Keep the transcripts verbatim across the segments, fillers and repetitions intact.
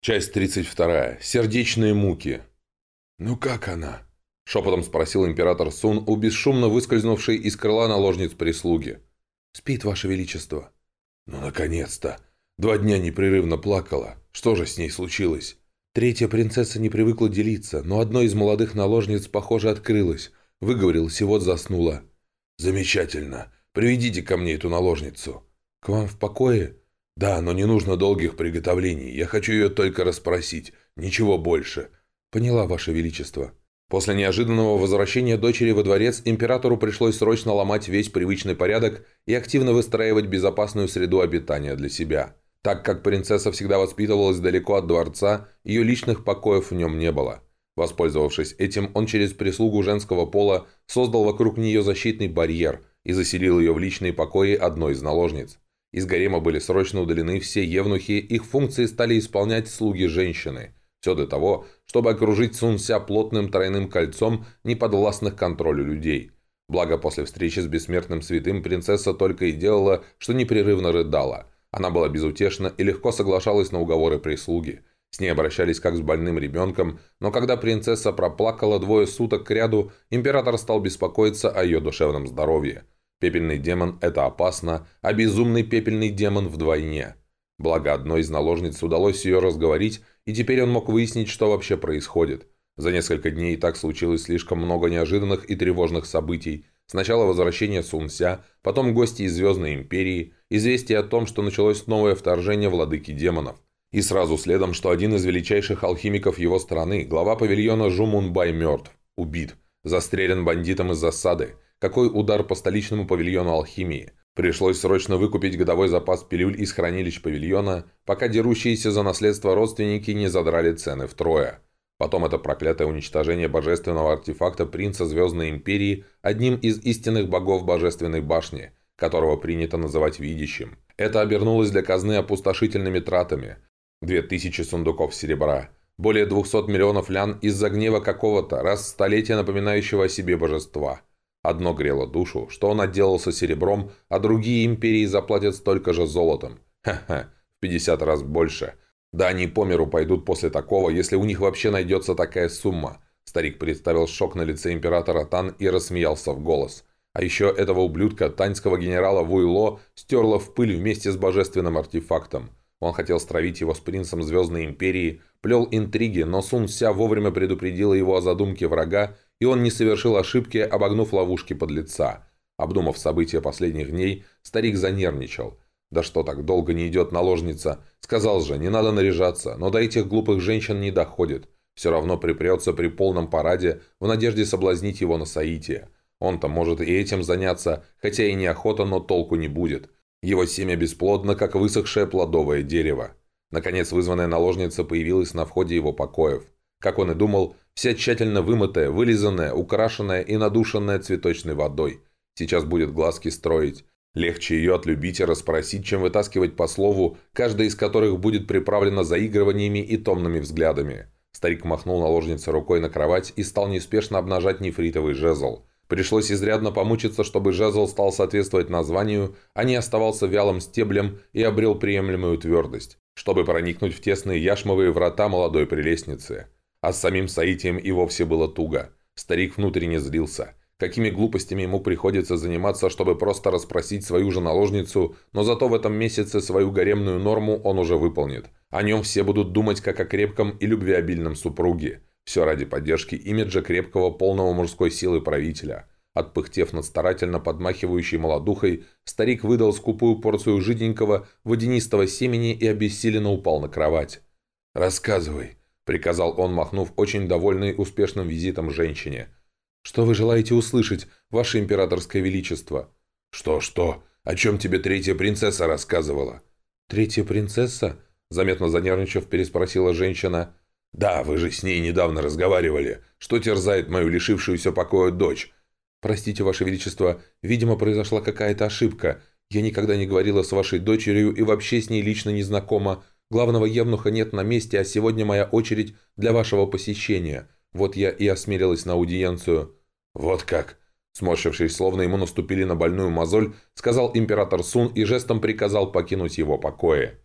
Часть тридцать вторая. Сердечные муки. «Ну как она?» – шепотом спросил император Сун у бесшумно выскользнувшей из крыла наложниц прислуги. «Спит, Ваше Величество». «Ну, наконец-то! Два дня непрерывно плакала. Что же с ней случилось?» Третья принцесса не привыкла делиться, но одной из молодых наложниц, похоже, открылась. Выговорилась и вот заснула. «Замечательно. Приведите ко мне эту наложницу». «К вам в покое?» «Да, но не нужно долгих приготовлений. Я хочу ее только расспросить. Ничего больше». «Поняла, Ваше Величество». После неожиданного возвращения дочери во дворец императору пришлось срочно ломать весь привычный порядок и активно выстраивать безопасную среду обитания для себя. Так как принцесса всегда воспитывалась далеко от дворца, ее личных покоев в нем не было. Воспользовавшись этим, он через прислугу женского пола создал вокруг нее защитный барьер и заселил ее в личные покои одной из наложниц. Из гарема были срочно удалены все евнухи, их функции стали исполнять слуги женщины. Все для того, чтобы окружить Сунся плотным тройным кольцом неподвластных контролю людей. Благо, после встречи с бессмертным святым принцесса только и делала, что непрерывно рыдала. Она была безутешна и легко соглашалась на уговоры прислуги. С ней обращались как с больным ребенком, но когда принцесса проплакала двое суток кряду, император стал беспокоиться о ее душевном здоровье. Пепельный демон – это опасно, а безумный пепельный демон вдвойне. Благо, одной из наложниц удалось ее разговорить, и теперь он мог выяснить, что вообще происходит. За несколько дней и так случилось слишком много неожиданных и тревожных событий. Сначала возвращение Сунся, потом гости из Звездной Империи, известие о том, что началось новое вторжение владыки демонов. И сразу следом, что один из величайших алхимиков его страны, глава павильона Жу Мунбай, мертв, убит, застрелен бандитом из засады. Какой удар по столичному павильону алхимии. Пришлось срочно выкупить годовой запас пилюль из хранилищ павильона, пока дерущиеся за наследство родственники не задрали цены втрое. Потом это проклятое уничтожение божественного артефакта принца Звездной Империи одним из истинных богов Божественной Башни, которого принято называть видящим. Это обернулось для казны опустошительными тратами. Две тысячи сундуков серебра, более двухсот миллионов лян из-за гнева какого-то, раз в столетие напоминающего о себе божества. Одно грело душу, что он отделался серебром, а другие империи заплатят столько же золотом. Ха-ха, в пятьдесят раз больше. Да они по миру пойдут после такого, если у них вообще найдется такая сумма. Старик представил шок на лице императора Тан и рассмеялся в голос. А еще этого ублюдка, таньского генерала Вуйло, стерла в пыль вместе с божественным артефактом. Он хотел стравить его с принцем Звездной Империи, плел интриги, но Сун Ся вовремя предупредила его о задумке врага, и он не совершил ошибки, обогнув ловушки подлеца. Обдумав события последних дней, старик занервничал. «Да что так долго не идет наложница? Сказал же, не надо наряжаться, но до этих глупых женщин не доходит. Все равно припрется при полном параде в надежде соблазнить его на соитие. Он-то может и этим заняться, хотя и неохота, но толку не будет. Его семя бесплодно, как высохшее плодовое дерево». Наконец вызванная наложница появилась на входе его покоев. Как он и думал, вся тщательно вымытая, вылизанная, украшенная и надушенная цветочной водой. Сейчас будет глазки строить. Легче ее отлюбить и расспросить, чем вытаскивать по слову, каждая из которых будет приправлена заигрываниями и томными взглядами. Старик махнул наложнице рукой на кровать и стал неспешно обнажать нефритовый жезл. Пришлось изрядно помучиться, чтобы жезл стал соответствовать названию, а не оставался вялым стеблем и обрел приемлемую твердость, чтобы проникнуть в тесные яшмовые врата молодой прелестницы. А с самим соитием и вовсе было туго. Старик внутренне злился. Какими глупостями ему приходится заниматься, чтобы просто расспросить свою же наложницу, но зато в этом месяце свою гаремную норму он уже выполнит. О нем все будут думать как о крепком и любвеобильном супруге. Все ради поддержки имиджа крепкого, полного мужской силы правителя. Отпыхтев над старательно подмахивающей молодухой, старик выдал скупую порцию жиденького водянистого семени и обессиленно упал на кровать. «Рассказывай», — приказал он, махнув очень довольный успешным визитом женщине. «Что вы желаете услышать, ваше императорское величество?» «Что-что? О чем тебе третья принцесса рассказывала?» «Третья принцесса?» — заметно занервничав, переспросила женщина. «Да, вы же с ней недавно разговаривали. Что терзает мою лишившуюся покоя дочь?» «Простите, ваше величество, видимо, произошла какая-то ошибка. Я никогда не говорила с вашей дочерью и вообще с ней лично не знакома. Главного евнуха нет на месте, а сегодня моя очередь для вашего посещения. Вот я и осмелилась на аудиенцию». «Вот как?» Сморщившись, словно ему наступили на больную мозоль, сказал император Сун и жестом приказал покинуть его покои.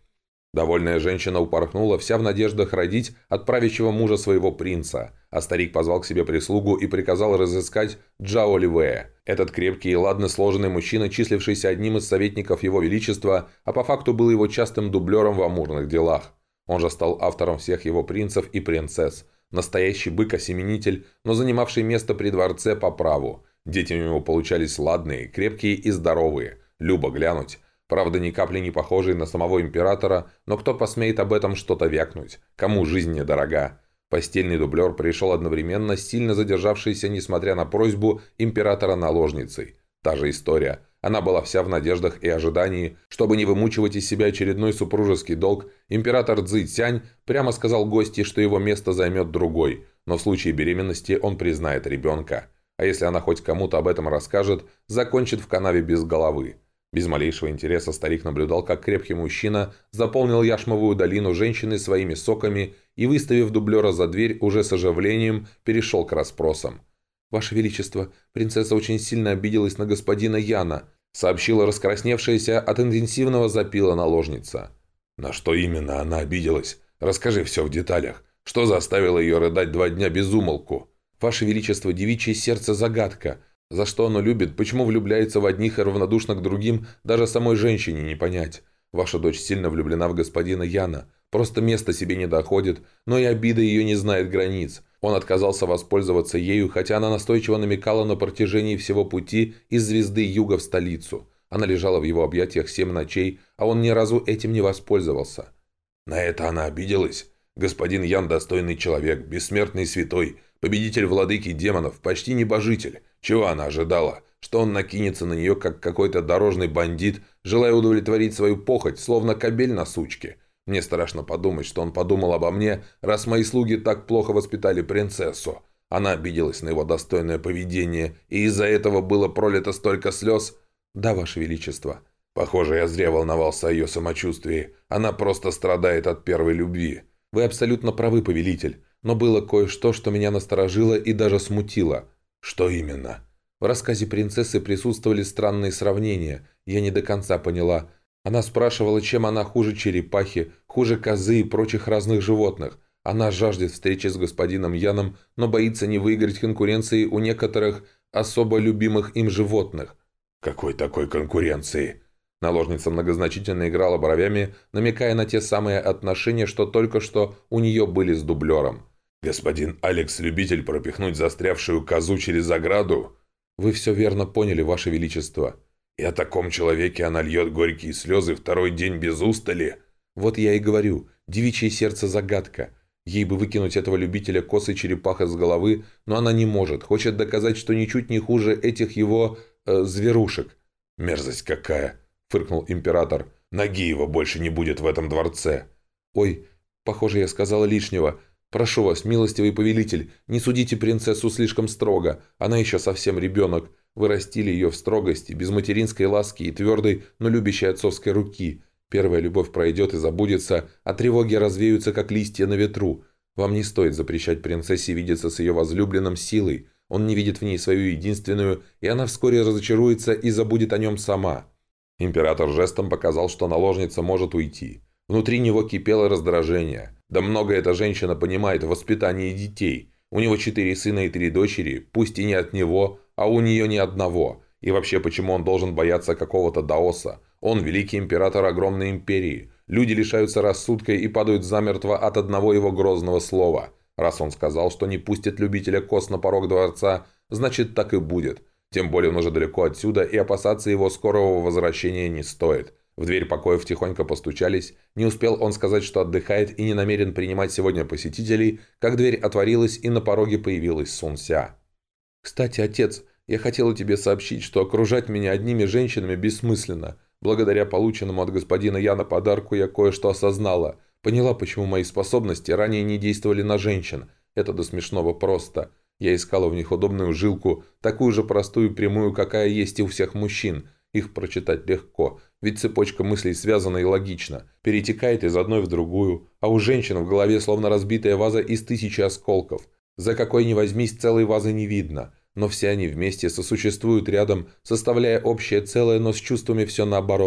Довольная женщина упорхнула, вся в надеждах родить от правящего мужа своего принца, а старик позвал к себе прислугу и приказал разыскать Джао Ливея. Этот крепкий и ладно сложенный мужчина, числившийся одним из советников его величества, а по факту был его частым дублером в амурных делах. Он же стал автором всех его принцев и принцесс. Настоящий бык-осеменитель, но занимавший место при дворце по праву. Дети у него получались ладные, крепкие и здоровые. Любо глянуть. Правда, ни капли не похожий на самого императора, но кто посмеет об этом что-то вякнуть? Кому жизнь недорога? Постельный дублер пришел одновременно, сильно задержавшийся, несмотря на просьбу императора наложницей. Та же история. Она была вся в надеждах и ожидании. Чтобы не вымучивать из себя очередной супружеский долг, император Цзы Цянь прямо сказал гости, что его место займет другой, но в случае беременности он признает ребенка. А если она хоть кому-то об этом расскажет, закончит в канаве без головы. Без малейшего интереса старик наблюдал, как крепкий мужчина заполнил яшмовую долину женщины своими соками и, выставив дублера за дверь, уже с оживлением перешел к расспросам. «Ваше Величество, принцесса очень сильно обиделась на господина Яна», сообщила раскрасневшаяся от интенсивного запила наложница. «На что именно она обиделась? Расскажи все в деталях. Что заставило ее рыдать два дня без умолку?» «Ваше Величество, девичье сердце загадка. За что оно любит, почему влюбляется в одних и равнодушно к другим, даже самой женщине не понять. Ваша дочь сильно влюблена в господина Яна. Просто место себе не доходит, но и обида ее не знает границ. Он отказался воспользоваться ею, хотя она настойчиво намекала на протяжении всего пути из звезды Юга в столицу. Она лежала в его объятиях семь ночей, а он ни разу этим не воспользовался. На это она обиделась. Господин Ян достойный человек, бессмертный святой, победитель владыки демонов, почти небожитель. Чего она ожидала? Что он накинется на нее, как какой-то дорожный бандит, желая удовлетворить свою похоть, словно кобель на сучке. Мне страшно подумать, что он подумал обо мне, раз мои слуги так плохо воспитали принцессу. Она обиделась на его достойное поведение, и из-за этого было пролито столько слез. Да, Ваше Величество. Похоже, я зря волновался о ее самочувствии. Она просто страдает от первой любви. Вы абсолютно правы, повелитель. Но было кое-что, что меня насторожило и даже смутило. Что именно? В рассказе принцессы присутствовали странные сравнения. Я не до конца поняла. Она спрашивала, чем она хуже черепахи, хуже козы и прочих разных животных. Она жаждет встречи с господином Яном, но боится не выиграть конкуренции у некоторых особо любимых им животных. Какой такой конкуренции? Наложница многозначительно играла бровями, намекая на те самые отношения, что только что у нее были с дублером. «Господин Алекс – любитель пропихнуть застрявшую козу через ограду?» «Вы все верно поняли, Ваше Величество». «И о таком человеке она льет горькие слезы второй день без устали?» «Вот я и говорю, девичье сердце – загадка. Ей бы выкинуть этого любителя коз и черепаха с головы, но она не может, хочет доказать, что ничуть не хуже этих его э, зверушек». «Мерзость какая!» – фыркнул император. «Ноги его больше не будет в этом дворце». «Ой, похоже, я сказала лишнего. Прошу вас, милостивый повелитель, не судите принцессу слишком строго. Она еще совсем ребенок. Вы растили ее в строгости, без материнской ласки и твердой, но любящей отцовской руки. Первая любовь пройдет и забудется, а тревоги развеются, как листья на ветру. Вам не стоит запрещать принцессе видеться с ее возлюбленным силой. Он не видит в ней свою единственную, и она вскоре разочаруется и забудет о нем сама». Император жестом показал, что наложница может уйти. Внутри него кипело раздражение. Да много эта женщина понимает в воспитании детей. У него четыре сына и три дочери, пусть и не от него, а у нее ни одного. И вообще, почему он должен бояться какого-то даоса? Он великий император огромной империи. Люди лишаются рассудка и падают замертво от одного его грозного слова. Раз он сказал, что не пустит любителя коз на порог дворца, значит так и будет. Тем более он уже далеко отсюда, и опасаться его скорого возвращения не стоит. В дверь покоев тихонько постучались. Не успел он сказать, что отдыхает и не намерен принимать сегодня посетителей, как дверь отворилась, и на пороге появилась Сун Ся. «Кстати, отец, я хотела тебе сообщить, что окружать меня одними женщинами бессмысленно. Благодаря полученному от господина Яна подарку я кое-что осознала. Поняла, почему мои способности ранее не действовали на женщин. Это до смешного просто. Я искала в них удобную жилку, такую же простую и прямую, какая есть и у всех мужчин. Их прочитать легко, ведь цепочка мыслей связана и логична, перетекает из одной в другую, а у женщин в голове словно разбитая ваза из тысячи осколков. За какой ни возьмись, целой вазы не видно, но все они вместе сосуществуют рядом, составляя общее целое, но с чувствами все наоборот.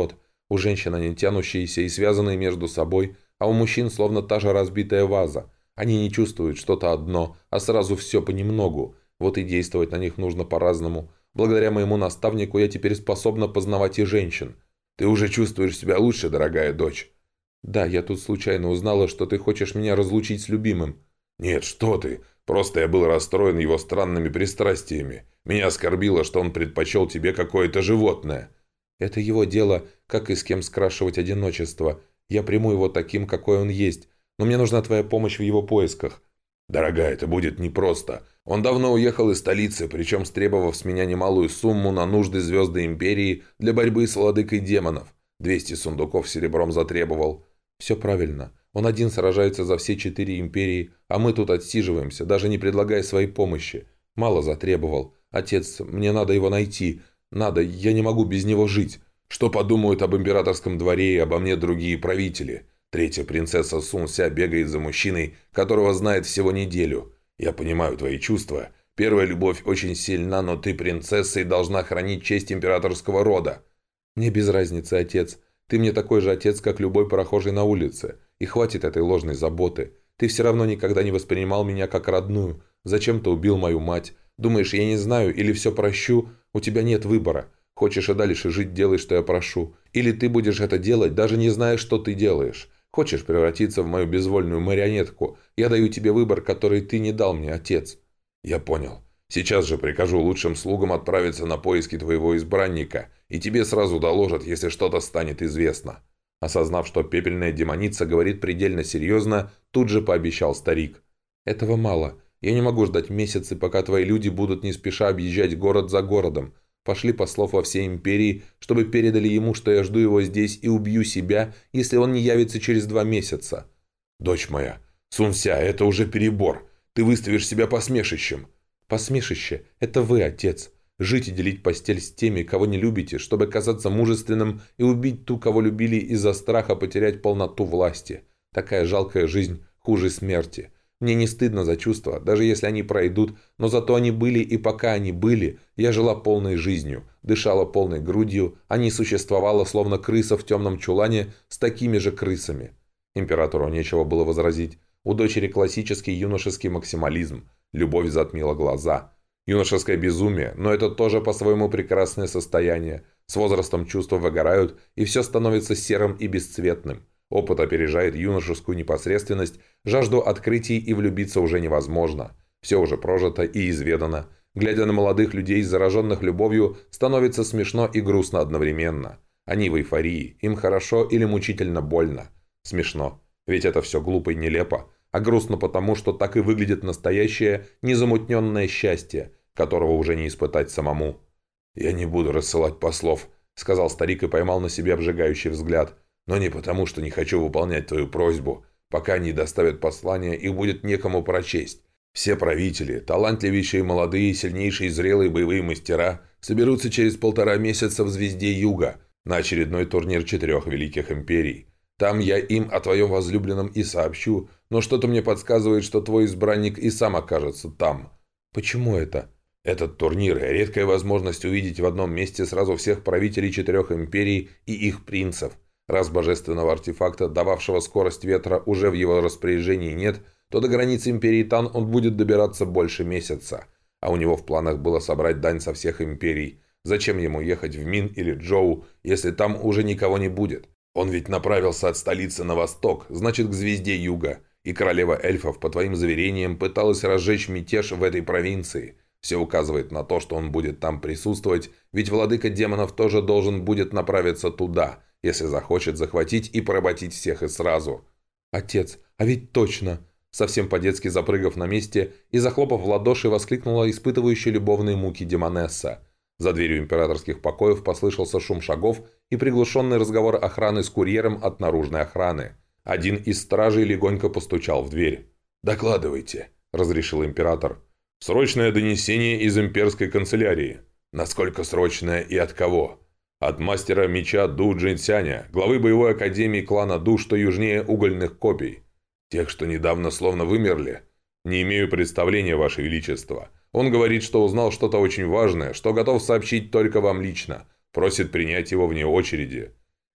У женщин они тянущиеся и связанные между собой, а у мужчин словно та же разбитая ваза. Они не чувствуют что-то одно, а сразу все понемногу. Вот и действовать на них нужно по-разному. Благодаря моему наставнику я теперь способна познавать и женщин. Ты уже чувствуешь себя лучше, дорогая дочь? Да, я тут случайно узнала, что ты хочешь меня разлучить с любимым. Нет, что ты. Просто я был расстроен его странными пристрастиями. Меня оскорбило, что он предпочел тебе какое-то животное. Это его дело, как и с кем скрашивать одиночество. Я приму его таким, какой он есть. Но мне нужна твоя помощь в его поисках. Дорогая, это будет непросто. Он давно уехал из столицы, причем стребовав с меня немалую сумму на нужды Звезды Империи для борьбы с владыкой демонов. двести сундуков серебром затребовал. Все правильно. Он один сражается за все четыре империи, а мы тут отсиживаемся, даже не предлагая своей помощи. Мало затребовал. Отец, мне надо его найти. Надо, я не могу без него жить. Что подумают об императорском дворе и обо мне другие правители? Третья принцесса Сун Ся бегает за мужчиной, которого знает всего неделю. Я понимаю твои чувства. Первая любовь очень сильна, но ты принцесса и должна хранить честь императорского рода. Мне без разницы, отец. Ты мне такой же отец, как любой прохожий на улице. И хватит этой ложной заботы. Ты все равно никогда не воспринимал меня как родную. Зачем ты убил мою мать? Думаешь, я не знаю или все прощу? У тебя нет выбора. Хочешь и дальше жить, делай, что я прошу. Или ты будешь это делать, даже не зная, что ты делаешь. Хочешь превратиться в мою безвольную марионетку? Я даю тебе выбор, который ты не дал мне, отец. Я понял. Сейчас же прикажу лучшим слугам отправиться на поиски твоего избранника, и тебе сразу доложат, если что-то станет известно. Осознав, что пепельная демоница говорит предельно серьезно, тут же пообещал старик. Этого мало. Я не могу ждать месяцы, пока твои люди будут не спеша объезжать город за городом. Пошли послов во всей империи, чтобы передали ему, что я жду его здесь и убью себя, если он не явится через два месяца. Дочь моя, Сун Ся, это уже перебор. Ты выставишь себя посмешищем. Посмешище – это вы, отец. Жить и делить постель с теми, кого не любите, чтобы казаться мужественным и убить ту, кого любили из-за страха потерять полноту власти. Такая жалкая жизнь хуже смерти. Мне не стыдно за чувства, даже если они пройдут, но зато они были, и пока они были, я жила полной жизнью, дышала полной грудью, а не существовала, словно крыса в темном чулане с такими же крысами. Императору нечего было возразить. У дочери классический юношеский максимализм. Любовь затмила глаза. Юношеское безумие, но это тоже по-своему прекрасное состояние. С возрастом чувства выгорают, и все становится серым и бесцветным. Опыт опережает юношескую непосредственность, жажду открытий и влюбиться уже невозможно. Все уже прожито и изведано. Глядя на молодых людей, зараженных любовью, становится смешно и грустно одновременно. Они в эйфории, им хорошо или мучительно больно. Смешно, ведь это все глупо и нелепо, а грустно потому, что так и выглядит настоящее, незамутненное счастье, которого уже не испытать самому. «Я не буду рассылать послов», — сказал старик и поймал на себе обжигающий взгляд. «Но не потому, что не хочу выполнять твою просьбу. Пока они доставят послание, их будет некому прочесть. Все правители, талантливейшие молодые, сильнейшие зрелые боевые мастера соберутся через полтора месяца в Звезде Юга на очередной турнир четырех великих империй. Там я им о твоем возлюбленном и сообщу, но что-то мне подсказывает, что твой избранник и сам окажется там». «Почему это?» «Этот турнир – редкая возможность увидеть в одном месте сразу всех правителей четырех империй и их принцев. Раз божественного артефакта, дававшего скорость ветра, уже в его распоряжении нет, то до границы империи Тан он будет добираться больше месяца. А у него в планах было собрать дань со всех империй. Зачем ему ехать в Мин или Джоу, если там уже никого не будет? Он ведь направился от столицы на восток, значит, к Звезде Юга. И королева эльфов, по твоим заверениям, пыталась разжечь мятеж в этой провинции. Все указывает на то, что он будет там присутствовать, ведь владыка демонов тоже должен будет направиться туда, если захочет захватить и поработить всех и сразу. «Отец, а ведь точно!» Совсем по-детски запрыгав на месте и захлопав в ладоши, воскликнула испытывающая любовные муки демонесса. За дверью императорских покоев послышался шум шагов и приглушенный разговор охраны с курьером от наружной охраны. Один из стражей легонько постучал в дверь. «Докладывайте», — разрешил император. «Срочное донесение из имперской канцелярии». «Насколько срочное и от кого?» «От мастера меча Ду Джинсяня, главы боевой академии клана Ду, что южнее угольных копий». «Тех, что недавно словно вымерли?» «Не имею представления, Ваше Величество. Он говорит, что узнал что-то очень важное, что готов сообщить только вам лично. Просит принять его вне очереди».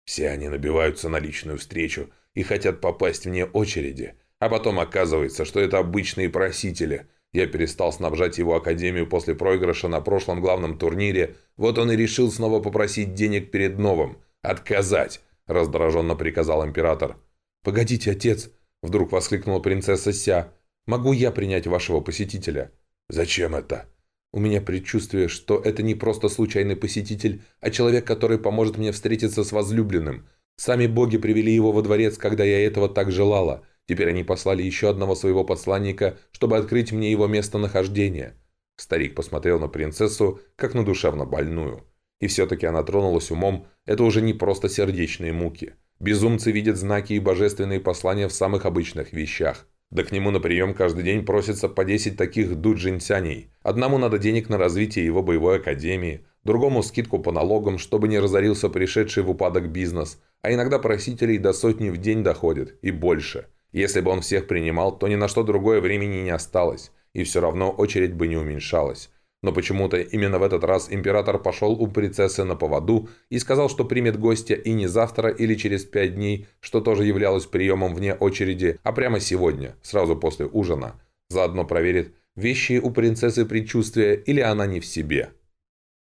Все они набиваются на личную встречу и хотят попасть вне очереди. А потом оказывается, что это обычные просители. Я перестал снабжать его академию после проигрыша на прошлом главном турнире. Вот он и решил снова попросить денег перед новым. «Отказать!» – раздраженно приказал император. «Погодите, отец!» – вдруг воскликнула принцесса Ся. «Могу я принять вашего посетителя?» «Зачем это?» «У меня предчувствие, что это не просто случайный посетитель, а человек, который поможет мне встретиться с возлюбленным. Сами боги привели его во дворец, когда я этого так желала. Теперь они послали еще одного своего посланника, чтобы открыть мне его местонахождение». Старик посмотрел на принцессу, как на душевно больную. И все-таки она тронулась умом, это уже не просто сердечные муки. Безумцы видят знаки и божественные послания в самых обычных вещах. Да к нему на прием каждый день просится по десять таких дуджинсяней. Одному надо денег на развитие его боевой академии, другому скидку по налогам, чтобы не разорился пришедший в упадок бизнес, а иногда просителей до сотни в день доходит, и больше. Если бы он всех принимал, то ни на что другое времени не осталось, и все равно очередь бы не уменьшалась. Но почему-то именно в этот раз император пошел у принцессы на поводу и сказал, что примет гостя и не завтра или через пять дней, что тоже являлось приемом вне очереди, а прямо сегодня, сразу после ужина. Заодно проверит, вещи у принцессы предчувствия или она не в себе.